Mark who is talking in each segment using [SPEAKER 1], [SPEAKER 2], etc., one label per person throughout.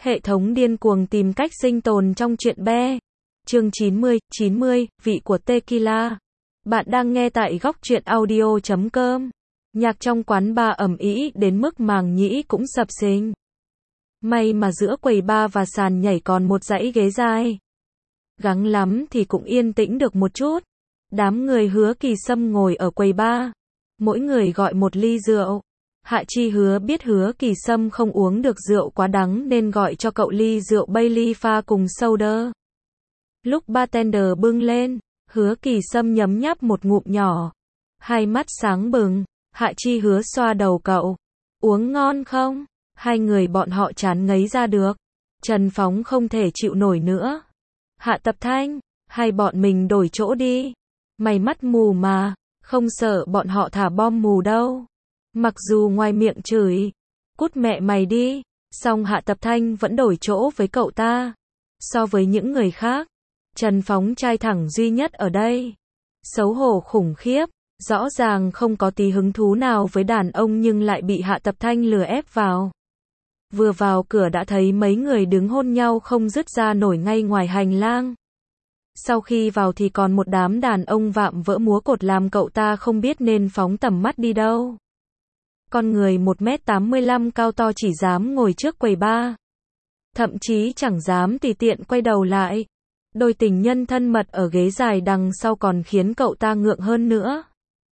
[SPEAKER 1] Hệ thống điên cuồng tìm cách sinh tồn trong chuyện be. Chương 90, vị của Tequila. Bạn đang nghe tại góc truyện audio.com. Nhạc trong quán bar ầm ĩ đến mức màng nhĩ cũng sập sình. May mà giữa quầy bar và sàn nhảy còn một dãy ghế dài. Gắng lắm thì cũng yên tĩnh được một chút. Đám người Hứa Kỳ Sâm ngồi ở quầy bar. Mỗi người gọi một ly rượu. Hạ Chi Hứa biết Hứa Kỳ Sâm không uống được rượu quá đắng nên gọi cho cậu ly rượu Bailey pha cùng soda. Lúc bartender bưng lên, Hứa Kỳ Sâm nhấm nháp một ngụm nhỏ. Hai mắt sáng bừng, Hạ Chi Hứa xoa đầu cậu. Uống ngon không? Hai người bọn họ chán ngấy ra được. Trần Phóng không thể chịu nổi nữa. Hạ Tập Thanh, hai bọn mình đổi chỗ đi. Mày mắt mù mà, không sợ bọn họ thả bom mù đâu. Mặc dù ngoài miệng chửi, cút mẹ mày đi, song Hạ Tập Thanh vẫn đổi chỗ với cậu ta. So với những người khác, Trần Phóng trai thẳng duy nhất ở đây. Xấu hổ khủng khiếp, rõ ràng không có tí hứng thú nào với đàn ông nhưng lại bị Hạ Tập Thanh lừa ép vào. Vừa vào cửa đã thấy mấy người đứng hôn nhau không dứt ra nổi ngay ngoài hành lang. Sau khi vào thì còn một đám đàn ông vạm vỡ múa cột làm cậu ta không biết nên phóng tầm mắt đi đâu. Con người 1m85 cao to chỉ dám ngồi trước quầy bar. Thậm chí chẳng dám tùy tiện quay đầu lại. Đôi tình nhân thân mật ở ghế dài đằng sau còn khiến cậu ta ngượng hơn nữa.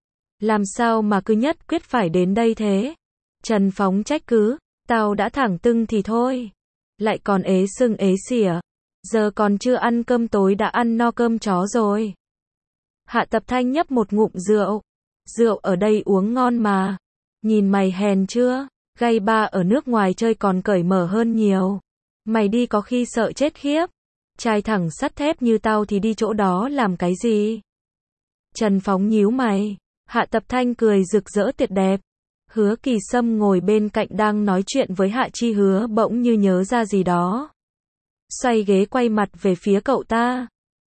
[SPEAKER 1] Làm sao mà cứ nhất quyết phải đến đây thế? Trần Phóng trách cứ, tao đã thẳng tưng thì thôi. Lại còn ế sưng ế xỉa. Giờ còn chưa ăn cơm tối đã ăn no cơm chó rồi. Hạ Tập Thanh nhấp một ngụm rượu. Rượu ở đây uống ngon mà. Nhìn mày hèn chưa? Gay bar ở nước ngoài chơi còn cởi mở hơn nhiều. Mày đi có khi sợ chết khiếp. Trai thẳng sắt thép như tao thì đi chỗ đó làm cái gì? Trần Phóng nhíu mày. Hạ Tập Thanh cười rực rỡ tuyệt đẹp. Hứa Kỳ Sâm ngồi bên cạnh đang nói chuyện với Hạ Chi Hứa bỗng như nhớ ra gì đó. Xoay ghế quay mặt về phía cậu ta.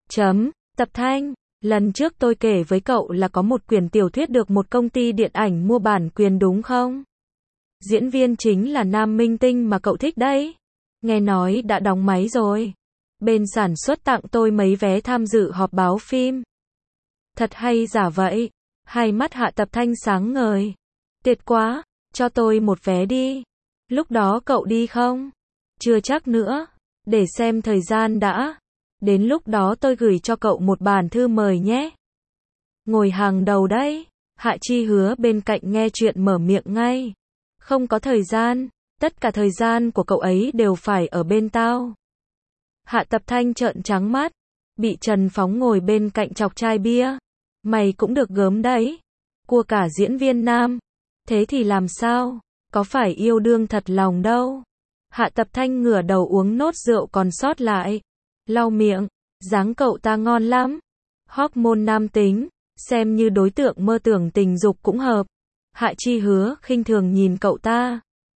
[SPEAKER 1] Tập Thanh, lần trước tôi kể với cậu là có một quyển tiểu thuyết được một công ty điện ảnh mua bản quyền đúng không? Diễn viên chính là nam minh tinh mà cậu thích đấy. Nghe nói đã đóng máy rồi. Bên sản xuất tặng tôi mấy vé tham dự họp báo phim. Thật hay giả vậy? Hai mắt Hạ Tập Thanh sáng ngời. Tuyệt quá, cho tôi một vé đi. Lúc đó cậu đi không? Chưa chắc nữa. Để xem thời gian đã. Đến lúc đó tôi gửi cho cậu một bản thư mời nhé. Ngồi hàng đầu đấy. Hạ Chi Hứa bên cạnh nghe chuyện mở miệng ngay. Không có thời gian. Tất cả thời gian của cậu ấy đều phải ở bên tao. Hạ Tập Thanh trợn trắng mắt. Bị Trần Phóng ngồi bên cạnh chọc chai bia. Mày cũng được gớm đấy. Cua cả diễn viên nam. Thế thì làm sao? Có phải yêu đương thật lòng đâu. Hạ Tập Thanh ngửa đầu uống nốt rượu còn sót lại. Lau miệng. Dáng cậu ta ngon lắm. Hormone nam tính. Xem như đối tượng mơ tưởng tình dục cũng hợp. Hạ Chi Hứa khinh thường nhìn cậu ta.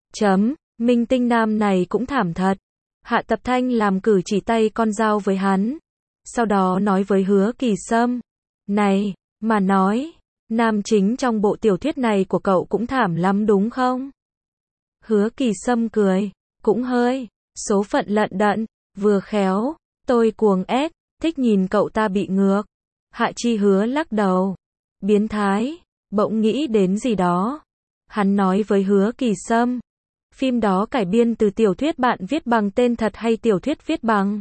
[SPEAKER 1] Minh tinh nam này cũng thảm thật. Hạ Tập Thanh làm cử chỉ tay con dao với hắn. Sau đó nói với Hứa Kỳ Sâm. Này, mà nói, nam chính trong bộ tiểu thuyết này của cậu cũng thảm lắm đúng không? Hứa Kỳ Sâm cười. Cũng hơi. Số phận lận đận. Vừa khéo. Tôi cuồng ép. Thích nhìn cậu ta bị ngược. Hạ Chi Hứa lắc đầu. Biến thái. Bỗng nghĩ đến gì đó. Hắn nói với Hứa Kỳ Sâm. Phim đó cải biên từ tiểu thuyết bạn viết bằng tên thật hay tiểu thuyết viết bằng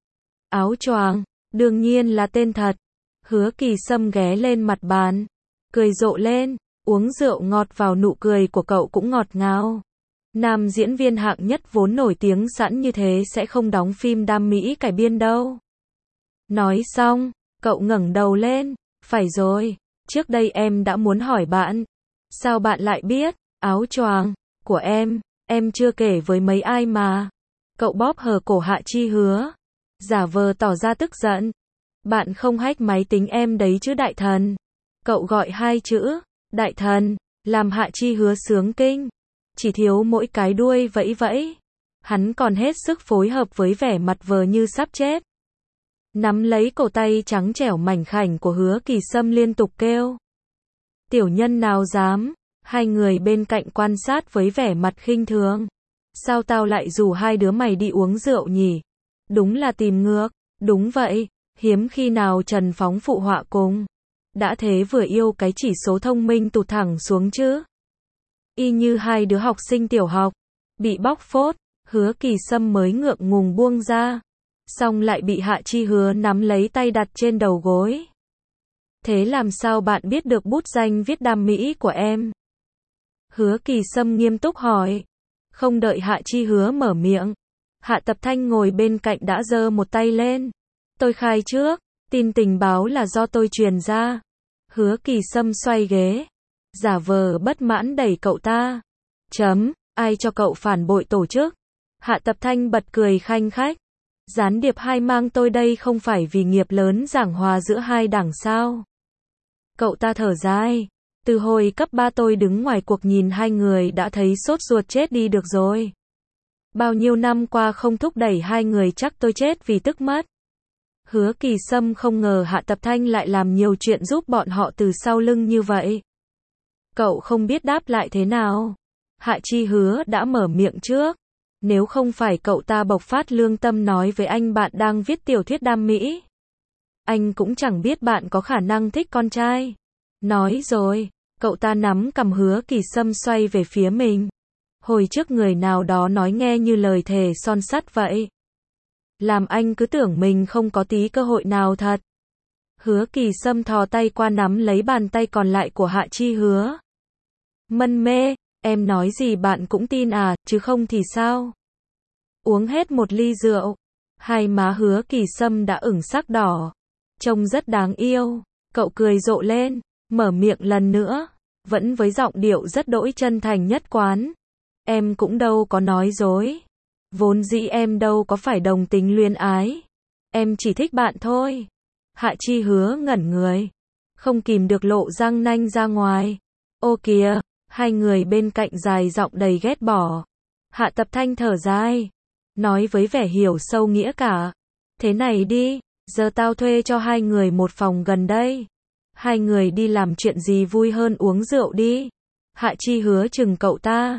[SPEAKER 1] áo choàng? Đương nhiên là tên thật. Hứa Kỳ Sâm ghé lên mặt bàn. Cười rộ lên. Uống rượu ngọt vào nụ cười của cậu cũng ngọt ngào. Nam diễn viên hạng nhất vốn nổi tiếng sẵn như thế sẽ không đóng phim đam mỹ cải biên đâu. Nói xong, cậu ngẩng đầu lên. Phải rồi, trước đây em đã muốn hỏi bạn. Sao bạn lại biết? Áo choàng của em chưa kể với mấy ai mà. Cậu bóp hở cổ Hạ Chi Hứa. Giả vờ tỏ ra tức giận. Bạn không hack máy tính em đấy chứ đại thần. Cậu gọi hai chữ, đại thần, làm Hạ Chi Hứa sướng kinh. Chỉ thiếu mỗi cái đuôi vẫy vẫy. Hắn còn hết sức phối hợp với vẻ mặt vờ như sắp chết. Nắm lấy cổ tay trắng trẻo mảnh khảnh của Hứa Kỳ Sâm liên tục kêu. Tiểu nhân nào dám. Hai người bên cạnh quan sát với vẻ mặt khinh thường. Sao tao lại rủ hai đứa mày đi uống rượu nhỉ? Đúng là tìm ngược. Đúng vậy, hiếm khi nào Trần Phóng phụ họa cùng. Đã thế vừa yêu cái chỉ số thông minh tụt thẳng xuống chứ. Y như hai đứa học sinh tiểu học, bị bóc phốt, Hứa Kỳ Sâm mới ngượng ngùng buông ra. Xong lại bị Hạ Chi Hứa nắm lấy tay đặt trên đầu gối. Thế làm sao bạn biết được bút danh viết đam mỹ của em? Hứa Kỳ Sâm nghiêm túc hỏi. Không đợi Hạ Chi Hứa mở miệng, Hạ Tập Thanh ngồi bên cạnh đã giơ một tay lên. Tôi khai trước, tin tình báo là do tôi truyền ra. Hứa Kỳ Sâm xoay ghế, giả vờ bất mãn đẩy cậu ta. Ai cho cậu phản bội tổ chức? Hạ Tập Thanh bật cười khanh khách. Gián điệp hai mang tôi đây không phải vì nghiệp lớn giảng hòa giữa hai đảng sao? Cậu ta thở dài. Từ hồi cấp 3 tôi đứng ngoài cuộc nhìn hai người đã thấy sốt ruột chết đi được rồi. Bao nhiêu năm qua không thúc đẩy hai người chắc tôi chết vì tức mất. Hứa Kỳ Sâm không ngờ Hạ Tập Thanh lại làm nhiều chuyện giúp bọn họ từ sau lưng như vậy. Cậu không biết đáp lại thế nào. Hạ Chi Hứa đã mở miệng trước. Nếu không phải cậu ta bộc phát lương tâm nói với anh bạn đang viết tiểu thuyết đam mỹ, anh cũng chẳng biết bạn có khả năng thích con trai. Nói rồi, cậu ta nắm cằm Hứa Kỳ Sâm xoay về phía mình. Hồi trước người nào đó nói nghe như lời thề son sắt vậy. Làm anh cứ tưởng mình không có tí cơ hội nào thật. Hứa Kỳ Sâm thò tay qua nắm lấy bàn tay còn lại của Hạ Chi Hứa. Mân mê, em nói gì bạn cũng tin à, chứ không thì sao? Uống hết một ly rượu, hai má Hứa Kỳ Sâm đã ửng sắc đỏ. Trông rất đáng yêu. Cậu cười rộ lên, mở miệng lần nữa, vẫn với giọng điệu rất đỗi chân thành nhất quán. Em cũng đâu có nói dối. Vốn dĩ em đâu có phải đồng tính luyến ái. Em chỉ thích bạn thôi. Hạ Chi Hứa ngẩn người, không kìm được lộ răng nanh ra ngoài. Ô kìa, hai người bên cạnh dài giọng đầy ghét bỏ. Hạ Tập Thanh thở dài, nói với vẻ hiểu sâu nghĩa cả. Thế này đi, giờ tao thuê cho hai người một phòng gần đây. Hai người đi làm chuyện gì vui hơn uống rượu đi. Hạ Chi Hứa chừng cậu ta.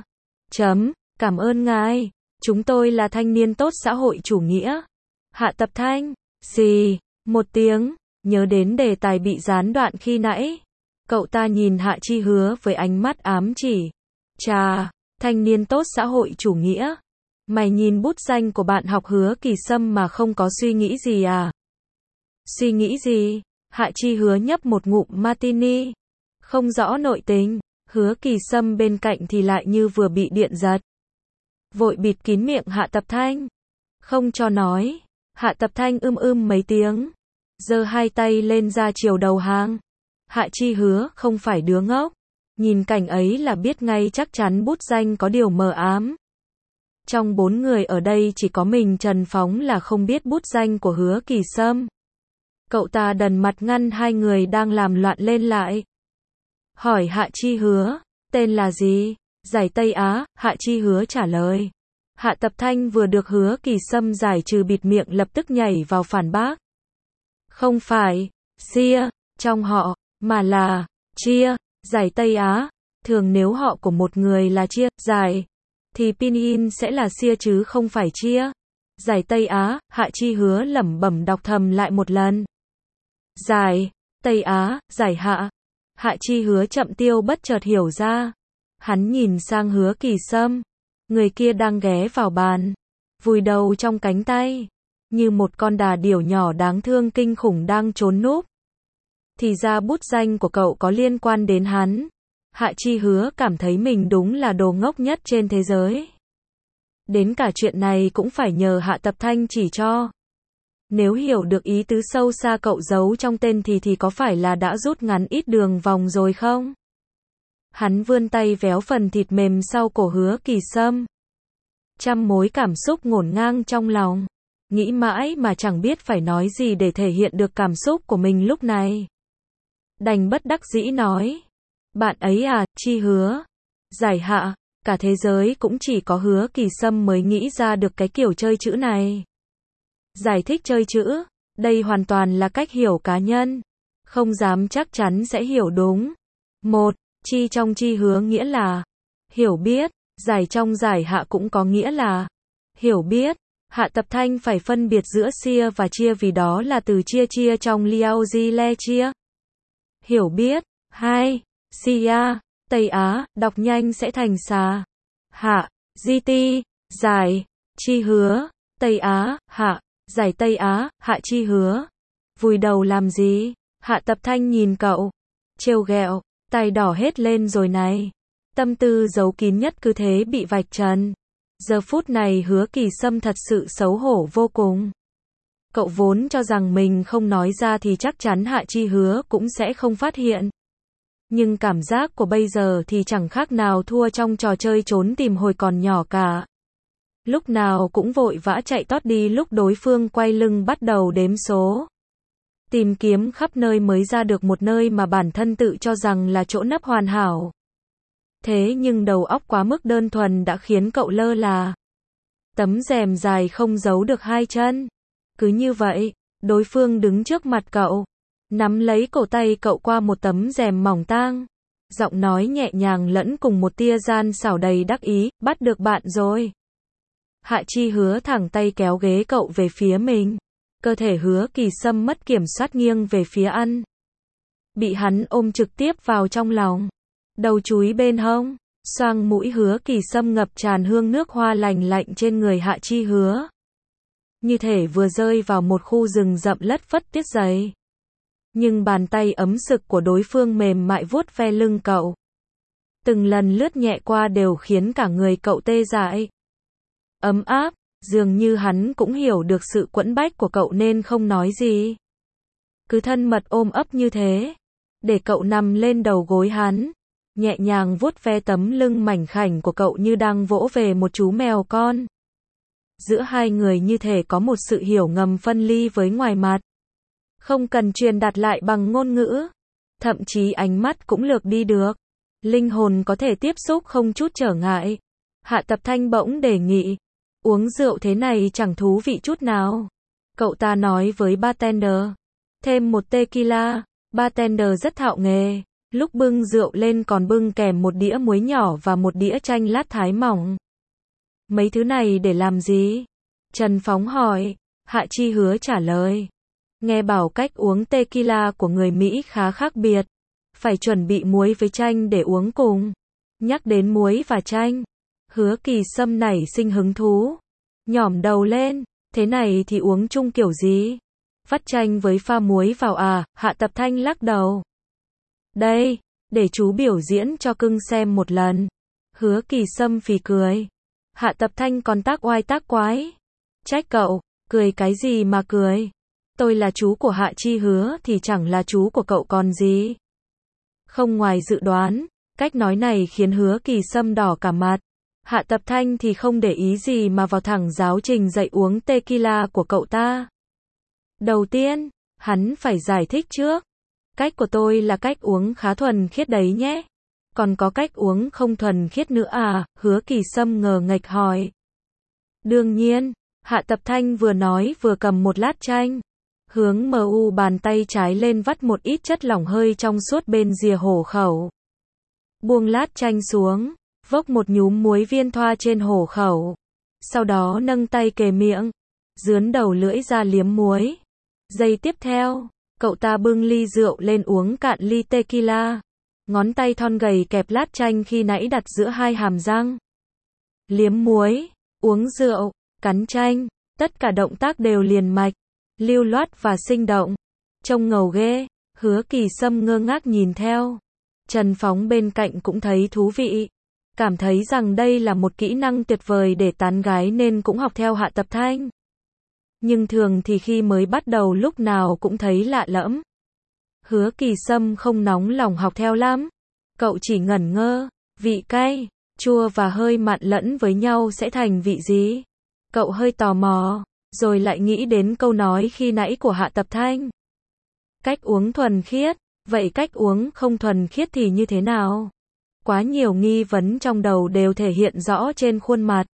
[SPEAKER 1] Cảm ơn ngài. Chúng tôi là thanh niên tốt xã hội chủ nghĩa. Hạ Tập Thanh. Xì. Một tiếng. Nhớ đến đề tài bị gián đoạn khi nãy. Cậu ta nhìn Hạ Chi Hứa với ánh mắt ám chỉ. Chà, thanh niên tốt xã hội chủ nghĩa. Mày nhìn bút danh của bạn học Hứa Kỳ Sâm mà không có suy nghĩ gì à? Suy nghĩ gì? Hạ Chi Hứa nhấp một ngụm martini. Không rõ nội tình. Hứa Kỳ Sâm bên cạnh thì lại như vừa bị điện giật. Vội bịt kín miệng Hạ Tập Thanh. Không cho nói. Hạ Tập Thanh mấy tiếng. Giơ hai tay lên ra chiều đầu hàng. Hạ Chi Hứa không phải đứa ngốc. Nhìn cảnh ấy là biết ngay chắc chắn bút danh có điều mờ ám. Trong 4 người ở đây chỉ có mình Trần Phóng là không biết bút danh của Hứa Kỳ Sâm. Cậu ta đần mặt ngăn hai người đang làm loạn lên lại. Hỏi Hạ Chi Hứa, tên là gì? Giải Tây Á, Hạ Chi Hứa trả lời. Hạ Tập Thanh vừa được Hứa Kỳ Sâm giải trừ bịt miệng lập tức nhảy vào phản bác. Không phải, Xia, trong họ, mà là, Chia, Giải Tây Á. Thường nếu họ của một người là Chia, Giải, thì pinyin sẽ là Xia chứ không phải Chia. Giải Tây Á, Hạ Chi Hứa lẩm bẩm đọc thầm lại một lần. Giải Tây Á, Giải Hạ. Hạ Chi Hứa chậm tiêu bất chợt hiểu ra. Hắn nhìn sang Hứa Kỳ Sâm. Người kia đang ghé vào bàn, vùi đầu trong cánh tay, như một con đà điểu nhỏ đáng thương kinh khủng đang trốn núp. Thì ra bút danh của cậu có liên quan đến hắn. Hạ Chi Hứa cảm thấy mình đúng là đồ ngốc nhất trên thế giới. Đến cả chuyện này cũng phải nhờ Hạ Tập Thanh chỉ cho. Nếu hiểu được ý tứ sâu xa cậu giấu trong tên thì có phải là đã rút ngắn ít đường vòng rồi không? Hắn vươn tay véo phần thịt mềm sau cổ Hứa Kỳ Sâm. Trăm mối cảm xúc ngổn ngang trong lòng. Nghĩ mãi mà chẳng biết phải nói gì để thể hiện được cảm xúc của mình lúc này. Đành bất đắc dĩ nói. Bạn ấy à, Chi Hứa. Giải Hạ, cả thế giới cũng chỉ có Hứa Kỳ Sâm mới nghĩ ra được cái kiểu chơi chữ này. Giải thích chơi chữ, đây hoàn toàn là cách hiểu cá nhân. Không dám chắc chắn sẽ hiểu đúng. 1. Chi trong Chi Hứa nghĩa là hiểu biết. Giải trong giải hạ cũng có nghĩa là hiểu biết. Hạ Tập Thanh phải phân biệt giữa xia và chia vì đó là từ chia chia trong Liao Di Le chia. Hiểu biết. 2. Xia, Tây Á, đọc nhanh sẽ thành xà. Hạ, Di Ti, giải, chi hứa, Tây Á, hạ, giải Tây Á, hạ chi hứa. Vùi đầu làm gì? Hạ Tập Thanh nhìn cậu. Trêu ghẹo, tai đỏ hết lên rồi này. Tâm tư giấu kín nhất cứ thế bị vạch trần. Giờ phút này Hứa Kỳ Sâm thật sự xấu hổ vô cùng. Cậu vốn cho rằng mình không nói ra thì chắc chắn Hạ Chi Hứa cũng sẽ không phát hiện. Nhưng cảm giác của bây giờ thì chẳng khác nào thua trong trò chơi trốn tìm hồi còn nhỏ cả. Lúc nào cũng vội vã chạy tót đi lúc đối phương quay lưng bắt đầu đếm số. Tìm kiếm khắp nơi mới ra được một nơi mà bản thân tự cho rằng là chỗ nấp hoàn hảo. Thế nhưng đầu óc quá mức đơn thuần đã khiến cậu lơ là. Tấm rèm dài không giấu được hai chân. Cứ như vậy, đối phương đứng trước mặt cậu, nắm lấy cổ tay cậu qua một tấm rèm mỏng tang. Giọng nói nhẹ nhàng lẫn cùng một tia gian xảo đầy đắc ý, bắt được bạn rồi. Hạ Chi Hứa thẳng tay kéo ghế cậu về phía mình. Cơ thể Hứa Kỳ Sâm mất kiểm soát nghiêng về phía ăn. Bị hắn ôm trực tiếp vào trong lòng. Đầu chúi bên hông, xoang mũi Hứa Kỳ Sâm ngập tràn hương nước hoa lành lạnh trên người Hạ Chi Hứa. Như thể vừa rơi vào một khu rừng rậm lất phất tuyết dày. Nhưng bàn tay ấm sực của đối phương mềm mại vuốt ve lưng cậu. Từng lần lướt nhẹ qua đều khiến cả người cậu tê dại. Ấm áp, dường như hắn cũng hiểu được sự quẫn bách của cậu nên không nói gì. Cứ thân mật ôm ấp như thế, để cậu nằm lên đầu gối hắn, nhẹ nhàng vuốt ve tấm lưng mảnh khảnh của cậu như đang vỗ về một chú mèo con. Giữa hai người như thể có một sự hiểu ngầm phân ly với ngoài mặt. Không cần truyền đạt lại bằng ngôn ngữ. Thậm chí ánh mắt cũng lược đi được. Linh hồn có thể tiếp xúc không chút trở ngại. Hạ Tập Thanh bỗng đề nghị. Uống rượu thế này chẳng thú vị chút nào. Cậu ta nói với bartender. Thêm một tequila. Bartender rất thạo nghề. Lúc bưng rượu lên còn bưng kèm một đĩa muối nhỏ và một đĩa chanh lát thái mỏng. Mấy thứ này để làm gì? Trần Phóng hỏi. Hạ Chi Hứa trả lời. Nghe bảo cách uống tequila của người Mỹ khá khác biệt. Phải chuẩn bị muối với chanh để uống cùng. Nhắc đến muối và chanh, Hứa Kỳ Sâm nảy sinh hứng thú. Nhỏm đầu lên. Thế này thì uống chung kiểu gì? Vắt chanh với pha muối vào à? Hạ Tập Thanh lắc đầu. Đây, để chú biểu diễn cho cưng xem một lần. Hứa Kỳ Sâm phì cười. Hạ Tập Thanh còn tác oai tác quái. Trách cậu, cười cái gì mà cười? Tôi là chú của Hạ Chi Hứa thì chẳng là chú của cậu còn gì. Không ngoài dự đoán, cách nói này khiến Hứa Kỳ Sâm đỏ cả mặt. Hạ Tập Thanh thì không để ý gì mà vào thẳng giáo trình dạy uống tequila của cậu ta. Đầu tiên, hắn phải giải thích trước. Cách của tôi là cách uống khá thuần khiết đấy nhé. Còn có cách uống không thuần khiết nữa à? Hứa Kỳ Sâm ngờ nghệch hỏi. Đương nhiên, Hạ Tập Thanh vừa nói vừa cầm một lát chanh. Hướng mu bàn tay trái lên vắt một ít chất lỏng hơi trong suốt bên rìa hổ khẩu. Buông lát chanh xuống, vốc một nhúm muối viên thoa trên hổ khẩu. Sau đó nâng tay kề miệng, dướn đầu lưỡi ra liếm muối. Giây tiếp theo, cậu ta bưng ly rượu lên uống cạn ly tequila. Ngón tay thon gầy kẹp lát chanh khi nãy đặt giữa hai hàm răng. Liếm muối, uống rượu, cắn chanh, tất cả động tác đều liền mạch, lưu loát và sinh động. Trông ngầu ghê. Hứa Kỳ Sâm ngơ ngác nhìn theo. Trần Phóng bên cạnh cũng thấy thú vị. Cảm thấy rằng đây là một kỹ năng tuyệt vời để tán gái nên cũng học theo Hạ Tập Thanh. Nhưng thường thì khi mới bắt đầu lúc nào cũng thấy lạ lẫm. Hứa Kỳ Sâm không nóng lòng học theo lắm. Cậu chỉ ngẩn ngơ. Vị cay, chua và hơi mặn lẫn với nhau sẽ thành vị gì? Cậu hơi tò mò, rồi lại nghĩ đến câu nói khi nãy của Hạ Tập Thanh. Cách uống thuần khiết, vậy cách uống không thuần khiết thì như thế nào? Quá nhiều nghi vấn trong đầu đều thể hiện rõ trên khuôn mặt.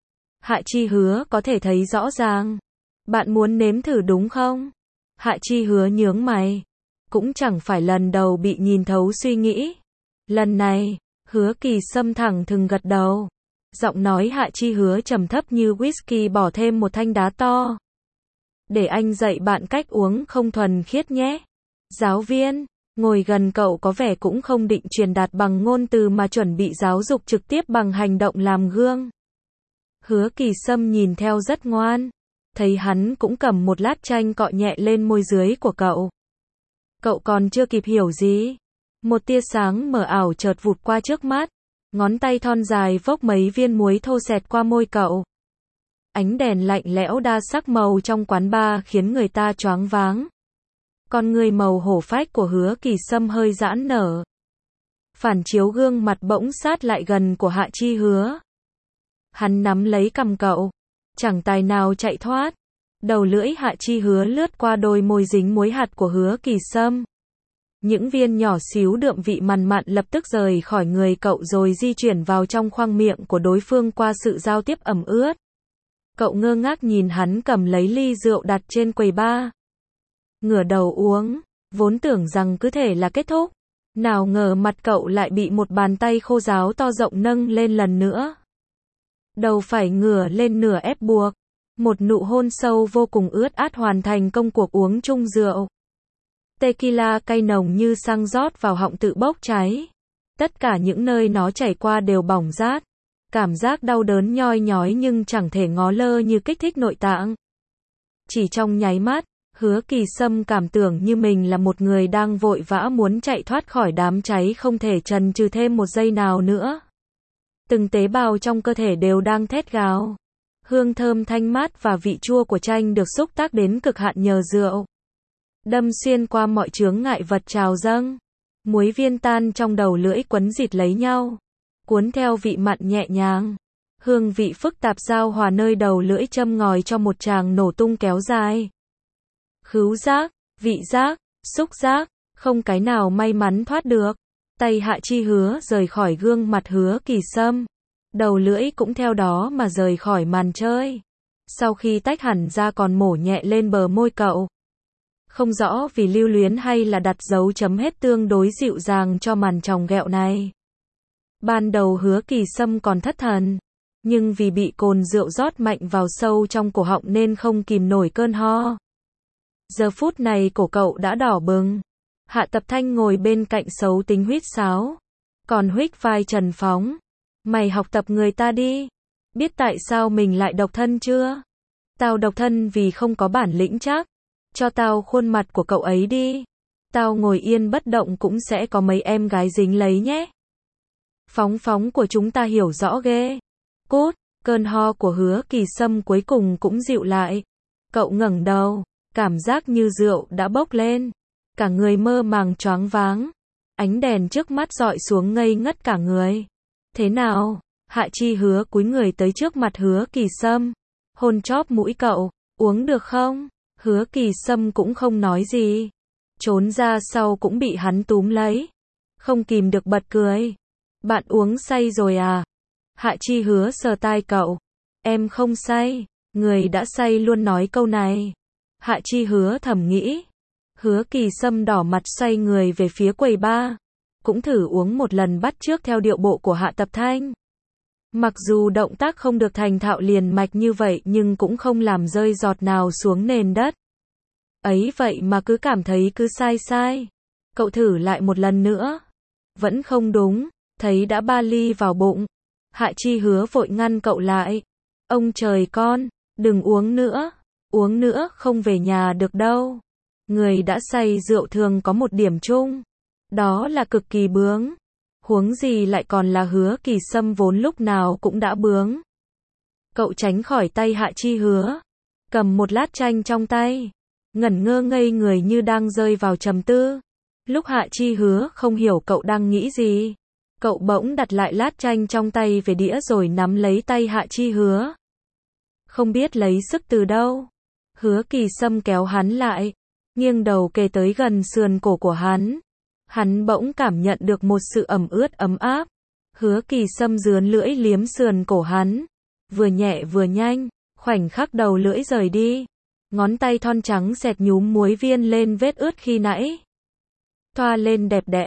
[SPEAKER 1] Hạ Chi Hứa có thể thấy rõ ràng. Bạn muốn nếm thử đúng không? Hạ Chi Hứa nhướng mày. Cũng chẳng phải lần đầu bị nhìn thấu suy nghĩ. Lần này, Hứa Kỳ Sâm thẳng thừng gật đầu. Giọng nói Hạ Chi Hứa trầm thấp như whisky bỏ thêm một thanh đá to. Để anh dạy bạn cách uống không thuần khiết nhé. Giáo viên, ngồi gần cậu có vẻ cũng không định truyền đạt bằng ngôn từ mà chuẩn bị giáo dục trực tiếp bằng hành động làm gương. Hứa Kỳ Sâm nhìn theo rất ngoan. Thấy hắn cũng cầm một lát chanh cọ nhẹ lên môi dưới của cậu. Cậu còn chưa kịp hiểu gì. Một tia sáng mờ ảo chợt vụt qua trước mắt. Ngón tay thon dài vốc mấy viên muối thô xẹt qua môi cậu. Ánh đèn lạnh lẽo đa sắc màu trong quán bar khiến người ta choáng váng. Con người màu hổ phách của Hứa Kỳ Sâm hơi giãn nở. Phản chiếu gương mặt bỗng sát lại gần của Hạ Chi Hứa. Hắn nắm lấy cằm cậu. Chẳng tài nào chạy thoát. Đầu lưỡi Hạ Chi Hứa lướt qua đôi môi dính muối hạt của Hứa Kỳ Sâm. Những viên nhỏ xíu đượm vị mặn mặn lập tức rời khỏi người cậu rồi di chuyển vào trong khoang miệng của đối phương qua sự giao tiếp ẩm ướt. Cậu ngơ ngác nhìn hắn cầm lấy ly rượu đặt trên quầy bar. Ngửa đầu uống, vốn tưởng rằng cứ thể là kết thúc. Nào ngờ mặt cậu lại bị một bàn tay khô ráo to rộng nâng lên lần nữa. Đầu phải ngửa lên nửa ép buộc. Một nụ hôn sâu vô cùng ướt át hoàn thành công cuộc uống chung rượu. Tequila cay nồng như xăng rót vào họng tự bốc cháy. Tất cả những nơi nó chảy qua đều bỏng rát. Cảm giác đau đớn nhoi nhói nhưng chẳng thể ngó lơ như kích thích nội tạng. Chỉ trong nháy mắt, Hứa Kỳ Sâm cảm tưởng như mình là một người đang vội vã muốn chạy thoát khỏi đám cháy không thể chần chừ thêm một giây nào nữa. Từng tế bào trong cơ thể đều đang thét gào. Hương thơm thanh mát và vị chua của chanh được xúc tác đến cực hạn nhờ rượu. Đâm xuyên qua mọi chướng ngại vật trào dâng. Muối viên tan trong đầu lưỡi quấn rịt lấy nhau. Cuốn theo vị mặn nhẹ nhàng. Hương vị phức tạp giao hòa nơi đầu lưỡi châm ngòi cho một tràng nổ tung kéo dài. Khứu giác, vị giác, xúc giác, không cái nào may mắn thoát được. Tay Hạ Chi Hứa rời khỏi gương mặt Hứa Kỳ Sâm. Đầu lưỡi cũng theo đó mà rời khỏi màn chơi. Sau khi tách hẳn ra còn mổ nhẹ lên bờ môi cậu. Không rõ vì lưu luyến hay là đặt dấu chấm hết tương đối dịu dàng cho màn chòng ghẹo này. Ban đầu Hứa Kỳ Sâm còn thất thần. Nhưng vì bị cồn rượu rót mạnh vào sâu trong cổ họng nên không kìm nổi cơn ho. Giờ phút này cổ cậu đã đỏ bừng. Hạ Tập Thanh ngồi bên cạnh xấu tính huýt sáo. Còn huých vai Trần Phóng. Mày học tập người ta đi. Biết tại sao mình lại độc thân chưa? Tao độc thân vì không có bản lĩnh chắc. Cho tao khuôn mặt của cậu ấy đi. Tao ngồi yên bất động cũng sẽ có mấy em gái dính lấy nhé. Phóng của chúng ta hiểu rõ ghê. Cút, cơn ho của Hứa Kỳ Sâm cuối cùng cũng dịu lại. Cậu ngẩng đầu, cảm giác như rượu đã bốc lên. Cả người mơ màng choáng váng. Ánh đèn trước mắt dọi xuống ngây ngất cả người. Thế nào? Hạ Chi Hứa cúi người tới trước mặt Hứa Kỳ Sâm. Hôn chóp mũi cậu, uống được không? Hứa Kỳ Sâm cũng không nói gì. Trốn ra sau cũng bị hắn túm lấy. Không kìm được bật cười. Bạn uống say rồi à? Hạ Chi Hứa sờ tai cậu. Em không say. Người đã say luôn nói câu này. Hạ Chi Hứa thầm nghĩ. Hứa Kỳ Sâm đỏ mặt xoay người về phía quầy bar. Cũng thử uống một lần bắt chước theo điệu bộ của Hạ Tập Thanh. Mặc dù động tác không được thành thạo liền mạch như vậy nhưng cũng không làm rơi giọt nào xuống nền đất. Ấy vậy mà cứ cảm thấy cứ sai. Cậu thử lại một lần nữa. Vẫn không đúng. Thấy đã 3 ly vào bụng. Hạ Chi Hứa vội ngăn cậu lại. Ông trời con, đừng uống nữa. Uống nữa không về nhà được đâu. Người đã say rượu thường có một điểm chung. Đó là cực kỳ bướng. Huống gì lại còn là Hứa Kỳ Sâm vốn lúc nào cũng đã bướng. Cậu tránh khỏi tay Hạ Chi Hứa. Cầm một lát chanh trong tay. Ngẩn ngơ ngây người như đang rơi vào trầm tư. Lúc Hạ Chi Hứa không hiểu cậu đang nghĩ gì. Cậu bỗng đặt lại lát chanh trong tay về đĩa rồi nắm lấy tay Hạ Chi Hứa. Không biết lấy sức từ đâu. Hứa Kỳ Sâm kéo hắn lại. Nghiêng đầu kề tới gần sườn cổ của hắn. Hắn bỗng cảm nhận được một sự ẩm ướt ấm áp. Hứa Kỳ Sâm rướn lưỡi liếm sườn cổ hắn. Vừa nhẹ vừa nhanh. Khoảnh khắc đầu lưỡi rời đi. Ngón tay thon trắng xẹt nhúm muối viên lên vết ướt khi nãy. Thoa lên đẹp đẽ.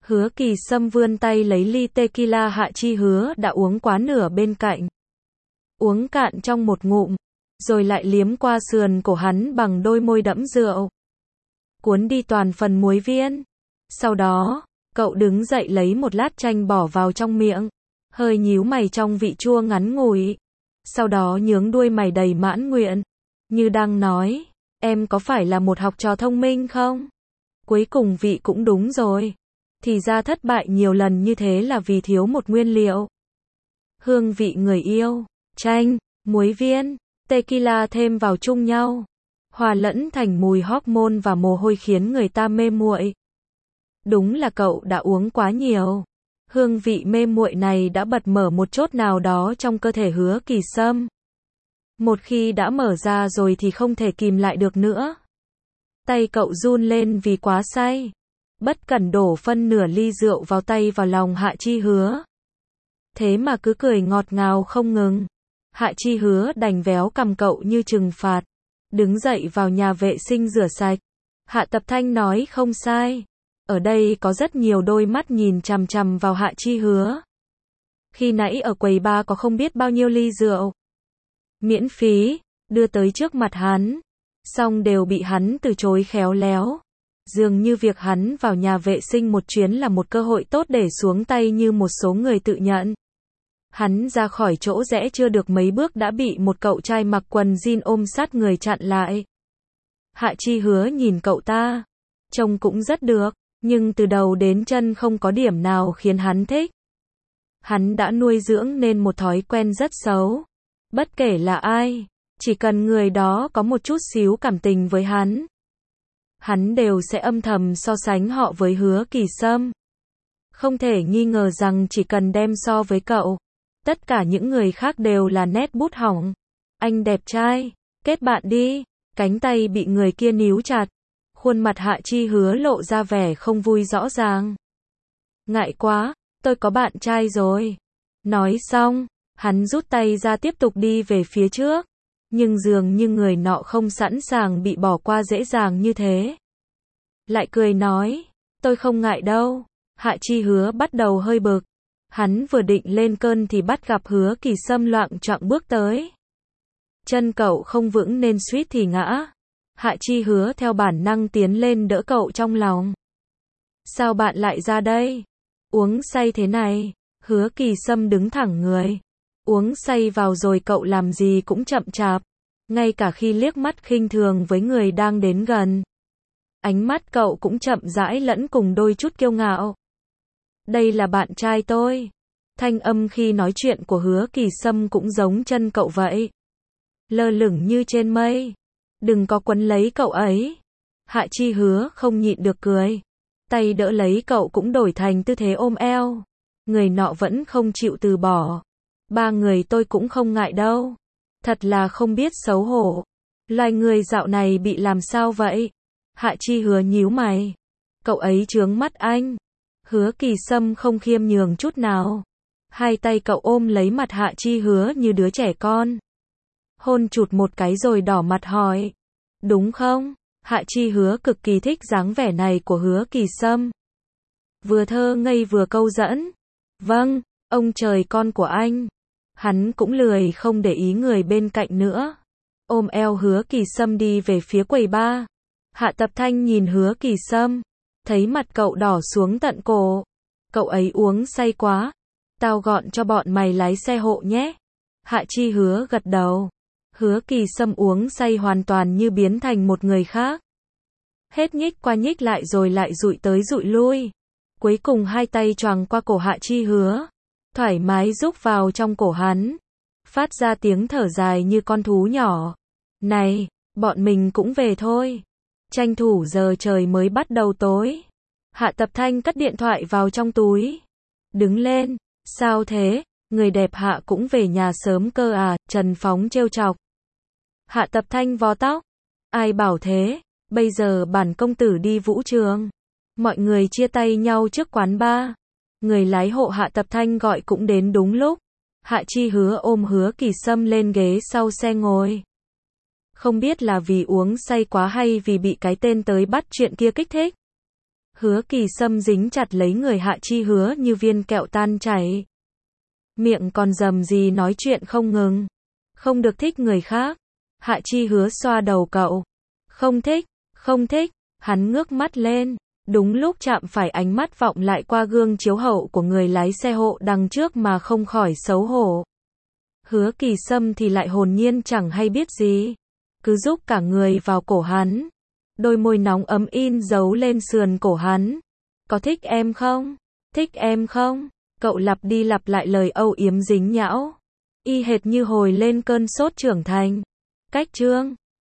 [SPEAKER 1] Hứa Kỳ Sâm vươn tay lấy ly tequila Hạ Chi Hứa đã uống quá nửa bên cạnh. Uống cạn trong một ngụm, rồi lại liếm qua sườn cổ hắn bằng đôi môi đẫm rượu. Cuốn đi toàn phần muối viên. Sau đó, cậu đứng dậy lấy một lát chanh bỏ vào trong miệng, hơi nhíu mày trong vị chua ngắn ngủi. Sau đó nhướng đuôi mày đầy mãn nguyện, như đang nói, em có phải là một học trò thông minh không? Cuối cùng vị cũng đúng rồi. Thì ra thất bại nhiều lần như thế là vì thiếu một nguyên liệu. Hương vị người yêu, chanh, muối viên, tequila thêm vào chung nhau, hòa lẫn thành mùi hormone và mồ hôi khiến người ta mê muội. Đúng là cậu đã uống quá nhiều. Hương vị mê muội này đã bật mở một chốt nào đó trong cơ thể Hứa Kỳ Sâm. Một khi đã mở ra rồi thì không thể kìm lại được nữa. Tay cậu run lên vì quá say. Bất cẩn đổ phân nửa ly rượu vào tay vào lòng Hạ Chi Hứa. Thế mà cứ cười ngọt ngào không ngừng. Hạ Chi Hứa đành véo cằm cậu như trừng phạt. Đứng dậy vào nhà vệ sinh rửa sạch. Hạ Tập Thanh nói không sai. Ở đây có rất nhiều đôi mắt nhìn chằm chằm vào Hạ Chi Hứa. Khi nãy ở quầy bar có không biết bao nhiêu ly rượu miễn phí, đưa tới trước mặt hắn. Xong đều bị hắn từ chối khéo léo. Dường như việc hắn vào nhà vệ sinh một chuyến là một cơ hội tốt để xuống tay như một số người tự nhận. Hắn ra khỏi chỗ rẽ chưa được mấy bước đã bị một cậu trai mặc quần jean ôm sát người chặn lại. Hạ Chi Hứa nhìn cậu ta. Trông cũng rất được, nhưng từ đầu đến chân không có điểm nào khiến hắn thích. Hắn đã nuôi dưỡng nên một thói quen rất xấu. Bất kể là ai, chỉ cần người đó có một chút xíu cảm tình với hắn đều sẽ âm thầm so sánh họ với Hứa Kỳ Sâm. Không thể nghi ngờ rằng chỉ cần đem so với cậu, tất cả những người khác đều là nét bút hỏng. Anh đẹp trai, kết bạn đi. Cánh tay bị người kia níu chặt. Khuôn mặt Hạ Chi Hứa lộ ra vẻ không vui rõ ràng. Ngại quá, tôi có bạn trai rồi. Nói xong, hắn rút tay ra tiếp tục đi về phía trước. Nhưng dường như người nọ không sẵn sàng bị bỏ qua dễ dàng như thế. Lại cười nói, tôi không ngại đâu. Hạ Chi Hứa bắt đầu hơi bực. Hắn vừa định lên cơn thì bắt gặp Hứa Kỳ Sâm loạng choạng bước tới. Chân cậu không vững nên suýt thì ngã. Hạ Chi Hứa theo bản năng tiến lên đỡ cậu trong lòng. Sao bạn lại ra đây? Uống say thế này. Hứa Kỳ Sâm đứng thẳng người. Uống say vào rồi cậu làm gì cũng chậm chạp. Ngay cả khi liếc mắt khinh thường với người đang đến gần. Ánh mắt cậu cũng chậm rãi lẫn cùng đôi chút kiêu ngạo. Đây là bạn trai tôi. Thanh âm khi nói chuyện của Hứa Kỳ Sâm cũng giống chân cậu vậy. Lơ lửng như trên mây. Đừng có quấn lấy cậu ấy. Hạ Chi Hứa không nhịn được cười. Tay đỡ lấy cậu cũng đổi thành tư thế ôm eo. Người nọ vẫn không chịu từ bỏ. Ba người tôi cũng không ngại đâu. Thật là không biết xấu hổ. Loài người dạo này bị làm sao vậy? Hạ Chi Hứa nhíu mày. Cậu ấy chướng mắt anh. Hứa Kỳ Sâm không khiêm nhường chút nào. Hai tay cậu ôm lấy mặt Hạ Chi Hứa như đứa trẻ con. Hôn chụt một cái rồi đỏ mặt hỏi. Đúng không? Hạ Chi Hứa cực kỳ thích dáng vẻ này của Hứa Kỳ Sâm. Vừa thơ ngây vừa câu dẫn. Vâng, ông trời con của anh. Hắn cũng lười không để ý người bên cạnh nữa. Ôm eo Hứa Kỳ Sâm đi về phía quầy bar. Hạ Tập Thanh nhìn Hứa Kỳ Sâm. Thấy mặt cậu đỏ xuống tận cổ. Cậu ấy uống say quá. Tao gọn cho bọn mày lái xe hộ nhé. Hạ Chi Hứa gật đầu. Hứa Kỳ Sâm uống say hoàn toàn như biến thành một người khác. Hết nhích qua nhích lại rồi lại dụi tới dụi lui. Cuối cùng hai tay choàng qua cổ Hạ Chi Hứa. Thoải mái rúc vào trong cổ hắn. Phát ra tiếng thở dài như con thú nhỏ. Này, bọn mình cũng về thôi. Tranh thủ giờ trời mới bắt đầu tối. Hạ Tập Thanh cất điện thoại vào trong túi. Đứng lên. Sao thế? Người đẹp Hạ cũng về nhà sớm cơ à? Trần Phóng trêu chọc. Hạ Tập Thanh vò tóc. Ai bảo thế? Bây giờ bản công tử đi vũ trường. Mọi người chia tay nhau trước quán bar. Người lái hộ Hạ Tập Thanh gọi cũng đến đúng lúc. Hạ Chi Hứa ôm Hứa Kỳ Sâm lên ghế sau xe ngồi. Không biết là vì uống say quá hay vì bị cái tên tới bắt chuyện kia kích thích. Hứa Kỳ Sâm dính chặt lấy người Hạ Chi Hứa như viên kẹo tan chảy. Miệng còn rầm rì nói chuyện không ngừng. Không được thích người khác. Hạ Chi Hứa xoa đầu cậu. Không thích, không thích. Hắn ngước mắt lên. Đúng lúc chạm phải ánh mắt vọng lại qua gương chiếu hậu của người lái xe hộ đằng trước mà không khỏi xấu hổ. Hứa Kỳ Sâm thì lại hồn nhiên chẳng hay biết gì. Cứ rúc cả người vào cổ hắn. Đôi môi nóng ấm in dấu lên sườn cổ hắn. Có thích em không? Thích em không? Cậu lặp đi lặp lại lời âu yếm dính nhão. Y hệt như hồi lên cơn sốt trưởng thành. Cách chương